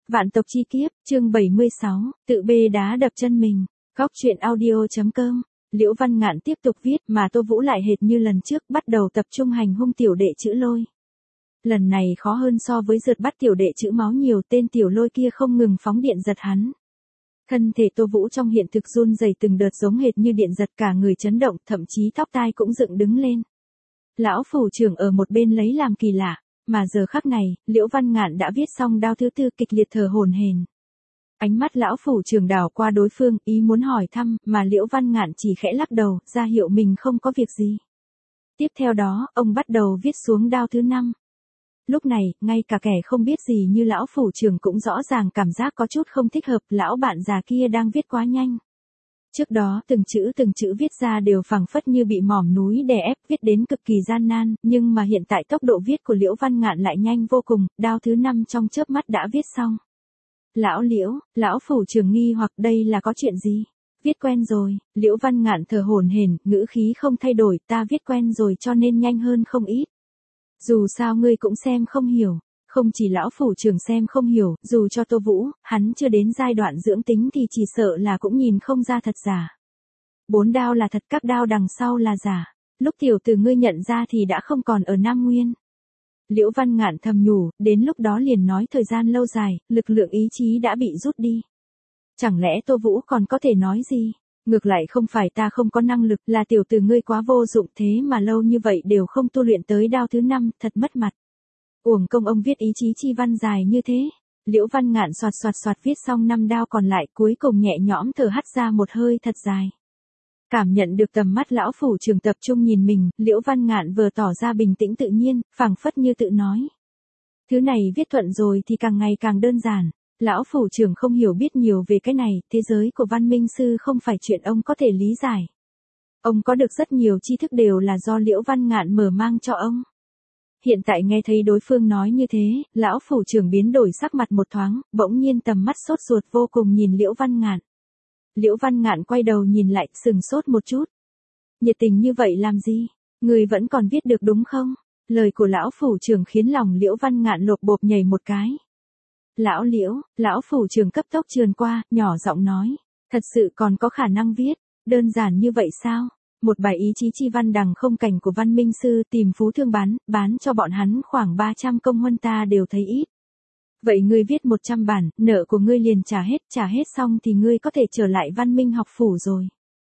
Vạn tộc chi kiếp, chương 76, tự bê đá đập chân mình. Góc truyện audio.com. Liễu Văn Ngạn tiếp tục viết mà Tô Vũ lại hệt như lần trước bắt đầu tập trung hành hung tiểu đệ chữ Lôi. Lần này khó hơn so với rượt bắt tiểu đệ chữ Máu nhiều, tên tiểu Lôi kia không ngừng phóng điện giật hắn. Thân thể Tô Vũ trong hiện thực run rẩy từng đợt giống hệt như điện giật, cả người chấn động, thậm chí tóc tai cũng dựng đứng lên. Lão phủ trưởng ở một bên lấy làm kỳ lạ. Mà giờ khắc này, Liễu Văn Ngạn đã viết xong đao thứ tư, kịch liệt thở hổn hển. Ánh mắt lão phủ trưởng đảo qua đối phương, ý muốn hỏi thăm, mà Liễu Văn Ngạn chỉ khẽ lắc đầu, ra hiệu mình không có việc gì. Tiếp theo đó, ông bắt đầu viết xuống đao thứ 5. Lúc này, ngay cả kẻ không biết gì như lão phủ trưởng cũng rõ ràng cảm giác có chút không thích hợp, lão bạn già kia đang viết quá nhanh. Trước đó từng chữ viết ra đều phảng phất như bị mỏm núi đè ép, viết đến cực kỳ gian nan, nhưng mà hiện tại tốc độ viết của Liễu Văn Ngạn lại nhanh vô cùng, đao thứ 5 trong chớp mắt đã viết xong. Lão Liễu, lão phủ trưởng nghi hoặc đây là có chuyện gì? Viết quen rồi, Liễu Văn Ngạn thở hổn hển, ngữ khí không thay đổi, ta viết quen rồi cho nên nhanh hơn không ít. Dù sao ngươi cũng xem không hiểu. Không chỉ lão phủ trưởng xem không hiểu, dù cho Tô Vũ, hắn chưa đến giai đoạn dưỡng tính thì chỉ sợ là cũng nhìn không ra thật giả. 4 đao là thật, các đao đằng sau là giả. Lúc tiểu tử ngươi nhận ra thì đã không còn ở Nam Nguyên. Liễu Văn Ngạn thầm nhủ, đến lúc đó liền nói thời gian lâu dài, lực lượng ý chí đã bị rút đi. Chẳng lẽ Tô Vũ còn có thể nói gì? Ngược lại không phải ta không có năng lực, là tiểu tử ngươi quá vô dụng, thế mà lâu như vậy đều không tu luyện tới đao thứ 5, thật mất mặt. Uổng công ông viết ý chí chi văn dài như thế. Liễu Văn Ngạn soạt viết xong 5 đao còn lại, cuối cùng nhẹ nhõm thở hắt ra một hơi thật dài. Cảm nhận được tầm mắt lão phủ trưởng tập trung nhìn mình, Liễu Văn Ngạn vừa tỏ ra bình tĩnh tự nhiên, phảng phất như tự nói. Thứ này viết thuận rồi thì càng ngày càng đơn giản. Lão phủ trưởng không hiểu biết nhiều về cái này, thế giới của văn minh sư không phải chuyện ông có thể lý giải. Ông có được rất nhiều tri thức đều là do Liễu Văn Ngạn mở mang cho ông. Hiện tại nghe thấy đối phương nói như thế, lão phủ trưởng biến đổi sắc mặt một thoáng, bỗng nhiên tầm mắt sốt ruột vô cùng nhìn Liễu Văn Ngạn. Liễu Văn Ngạn quay đầu nhìn lại, sừng sốt một chút. Nhiệt tình như vậy làm gì? Người vẫn còn viết được đúng không? Lời của lão phủ trưởng khiến lòng Liễu Văn Ngạn lột bột nhảy một cái. Lão Liễu, lão phủ trưởng cấp tốc trườn qua, nhỏ giọng nói. Thật sự còn có khả năng viết, đơn giản như vậy sao? Một bài ý chí chi văn đằng không cảnh của văn minh sư, tìm phú thương bán cho bọn hắn khoảng 300 công huân ta đều thấy ít. Vậy ngươi viết 100 bản, nợ của ngươi liền trả hết xong thì ngươi có thể trở lại văn minh học phủ rồi.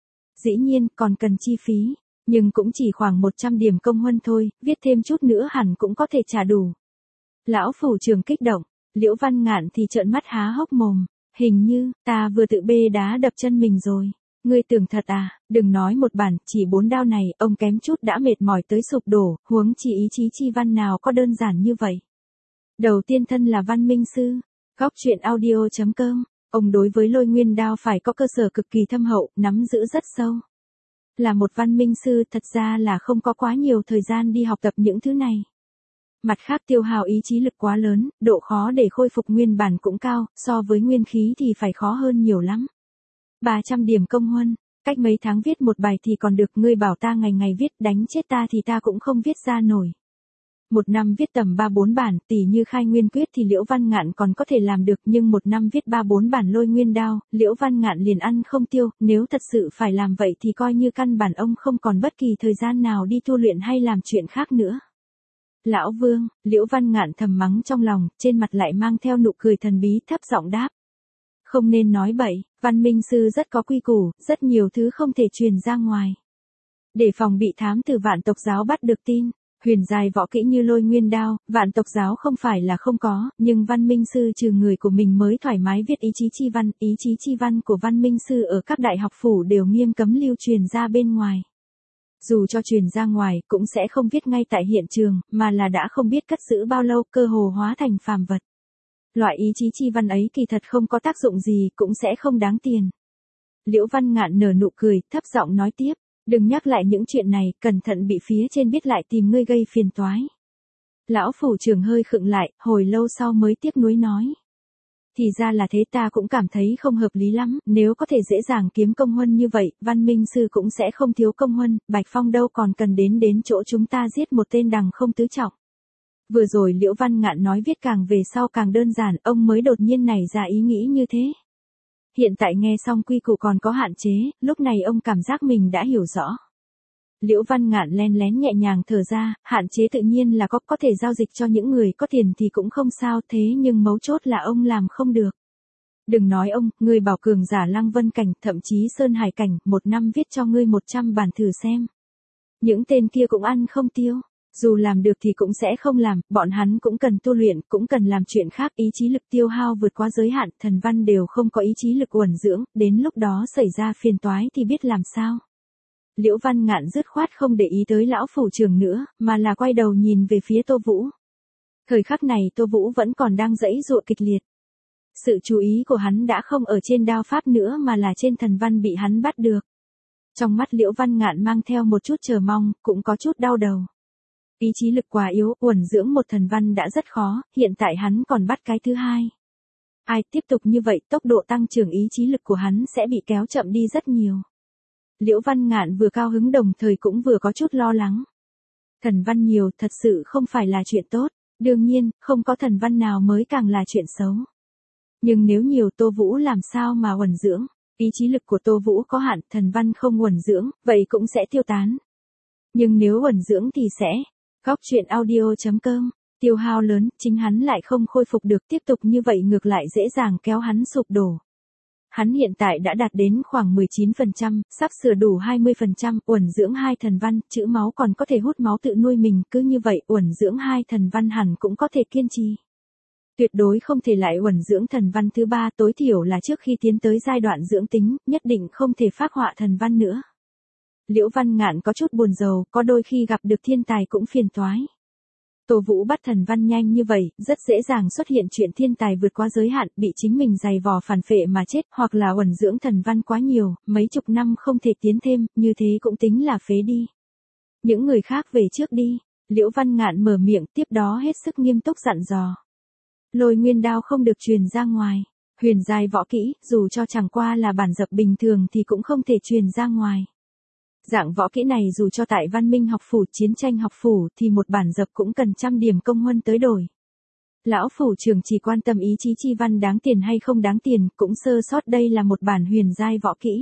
Dĩ nhiên còn cần chi phí, nhưng cũng chỉ khoảng 100 điểm công huân thôi, viết thêm chút nữa hẳn cũng có thể trả đủ. Lão phủ trưởng kích động, Liễu Văn Ngạn thì trợn mắt há hốc mồm, hình như, ta vừa tự bê đá đập chân mình rồi. Ngươi tưởng thật à, đừng nói một bản, chỉ 4 đao này, ông kém chút đã mệt mỏi tới sụp đổ, huống chi ý chí chi văn nào có đơn giản như vậy. Đầu tiên thân là văn minh sư, góc truyện audio.com, ông đối với Lôi Nguyên đao phải có cơ sở cực kỳ thâm hậu, nắm giữ rất sâu. Là một văn minh sư thật ra là không có quá nhiều thời gian đi học tập những thứ này. Mặt khác tiêu hao ý chí lực quá lớn, độ khó để khôi phục nguyên bản cũng cao, so với nguyên khí thì phải khó hơn nhiều lắm. 300 điểm công huân, cách mấy tháng viết một bài thì còn được, ngươi bảo ta ngày ngày viết, đánh chết ta thì ta cũng không viết ra nổi. Một năm viết tầm 3-4 bản, tỉ như khai nguyên quyết thì Liễu Văn Ngạn còn có thể làm được, nhưng một năm viết 3-4 bản Lôi Nguyên đao, Liễu Văn Ngạn liền ăn không tiêu, nếu thật sự phải làm vậy thì coi như căn bản ông không còn bất kỳ thời gian nào đi tu luyện hay làm chuyện khác nữa. Lão Vương, Liễu Văn Ngạn thầm mắng trong lòng, trên mặt lại mang theo nụ cười thần bí, thấp giọng đáp. Không nên nói bậy, văn minh sư rất có quy củ, rất nhiều thứ không thể truyền ra ngoài. Để phòng bị thám tử Vạn tộc giáo bắt được tin, huyền giai võ kỹ như Lôi Nguyên đao, Vạn tộc giáo không phải là không có, nhưng văn minh sư trừ người của mình mới thoải mái viết ý chí chi văn của văn minh sư ở các đại học phủ đều nghiêm cấm lưu truyền ra bên ngoài. Dù cho truyền ra ngoài, cũng sẽ không viết ngay tại hiện trường, mà là đã không biết cất giữ bao lâu, cơ hồ hóa thành phàm vật. Loại ý chí chi văn ấy kỳ thật không có tác dụng gì, cũng sẽ không đáng tiền. Liễu Văn Ngạn nở nụ cười, thấp giọng nói tiếp, đừng nhắc lại những chuyện này, cẩn thận bị phía trên biết lại tìm ngươi gây phiền toái. Lão phủ trưởng hơi khựng lại, hồi lâu sau mới tiếc nuối nói. Thì ra là thế, ta cũng cảm thấy không hợp lý lắm, nếu có thể dễ dàng kiếm công huân như vậy, văn minh sư cũng sẽ không thiếu công huân, Bạch Phong đâu còn cần đến chỗ chúng ta giết một tên đằng không tứ trọng. Vừa rồi Liễu Văn Ngạn nói viết càng về sau càng đơn giản, ông mới đột nhiên nảy ra ý nghĩ như thế. Hiện tại nghe xong quy củ còn có hạn chế, lúc này ông cảm giác mình đã hiểu rõ. Liễu Văn Ngạn len lén nhẹ nhàng thở ra, hạn chế tự nhiên là có thể giao dịch cho những người có tiền thì cũng không sao, thế nhưng mấu chốt là ông làm không được. Đừng nói ông, ngươi bảo cường giả Lăng Vân Cảnh, thậm chí Sơn Hải Cảnh, một năm viết cho ngươi 100 bản thử xem. Những tên kia cũng ăn không tiêu. Dù làm được thì cũng sẽ không làm, bọn hắn cũng cần tu luyện, cũng cần làm chuyện khác, ý chí lực tiêu hao vượt quá giới hạn, thần văn đều không có ý chí lực uẩn dưỡng, đến lúc đó xảy ra phiền toái thì biết làm sao. Liễu Văn Ngạn dứt khoát không để ý tới lão phủ trưởng nữa, mà là quay đầu nhìn về phía Tô Vũ. Thời khắc này Tô Vũ vẫn còn đang giãy giụa kịch liệt. Sự chú ý của hắn đã không ở trên đao pháp nữa mà là trên thần văn bị hắn bắt được. Trong mắt Liễu Văn Ngạn mang theo một chút chờ mong, cũng có chút đau đầu. Ý chí lực quá yếu, uẩn dưỡng một thần văn đã rất khó, hiện tại hắn còn bắt cái thứ hai. Ai tiếp tục như vậy, tốc độ tăng trưởng ý chí lực của hắn sẽ bị kéo chậm đi rất nhiều. Liễu Văn Ngạn vừa cao hứng đồng thời cũng vừa có chút lo lắng. Thần văn nhiều thật sự không phải là chuyện tốt, đương nhiên, không có thần văn nào mới càng là chuyện xấu. Nhưng nếu nhiều Tô Vũ làm sao mà uẩn dưỡng, ý chí lực của Tô Vũ có hạn, thần văn không uẩn dưỡng, vậy cũng sẽ tiêu tán. Nhưng nếu uẩn dưỡng thì sẽ. Góc truyện audio.com, tiêu hao lớn, chính hắn lại không khôi phục được, tiếp tục như vậy ngược lại dễ dàng kéo hắn sụp đổ. Hắn hiện tại đã đạt đến khoảng 19%, sắp sửa đủ 20%, uẩn dưỡng 2 thần văn, chữ máu còn có thể hút máu tự nuôi mình, cứ như vậy uẩn dưỡng 2 thần văn hẳn cũng có thể kiên trì. Tuyệt đối không thể lại uẩn dưỡng thần văn thứ 3, tối thiểu là trước khi tiến tới giai đoạn dưỡng tính, nhất định không thể phác họa thần văn nữa. Liễu Văn Ngạn có chút buồn rầu, có đôi khi gặp được thiên tài cũng phiền toái. Tô Vũ bắt thần văn nhanh như vậy, rất dễ dàng xuất hiện chuyện thiên tài vượt quá giới hạn, bị chính mình giày vò phản phệ mà chết, hoặc là uẩn dưỡng thần văn quá nhiều, mấy chục năm không thể tiến thêm, như thế cũng tính là phế đi. Những người khác về trước đi, Liễu Văn Ngạn mở miệng, tiếp đó hết sức nghiêm túc dặn dò. Lôi nguyên đao không được truyền ra ngoài, huyền giai võ kỹ, dù cho chẳng qua là bản dập bình thường thì cũng không thể truyền ra ngoài. Dạng võ kỹ này dù cho tại văn minh học phủ, chiến tranh học phủ thì một bản dập cũng cần 100 điểm công huân tới đổi. Lão phủ trưởng chỉ quan tâm ý chí chi văn đáng tiền hay không đáng tiền, cũng sơ sót đây là một bản huyền giai võ kỹ.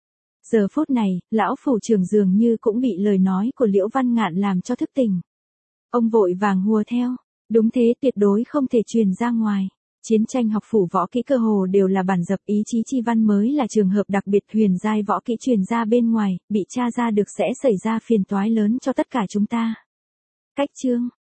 Giờ phút này, lão phủ trưởng dường như cũng bị lời nói của Liễu Văn Ngạn làm cho thức tỉnh. Ông vội vàng hùa theo, đúng thế, tuyệt đối không thể truyền ra ngoài. Chiến tranh học phủ võ kỹ cơ hồ đều là bản dập, ý chí chi văn mới là trường hợp đặc biệt, huyền giai võ kỹ truyền ra bên ngoài, bị tra ra được sẽ xảy ra phiền toái lớn cho tất cả chúng ta. Cách chương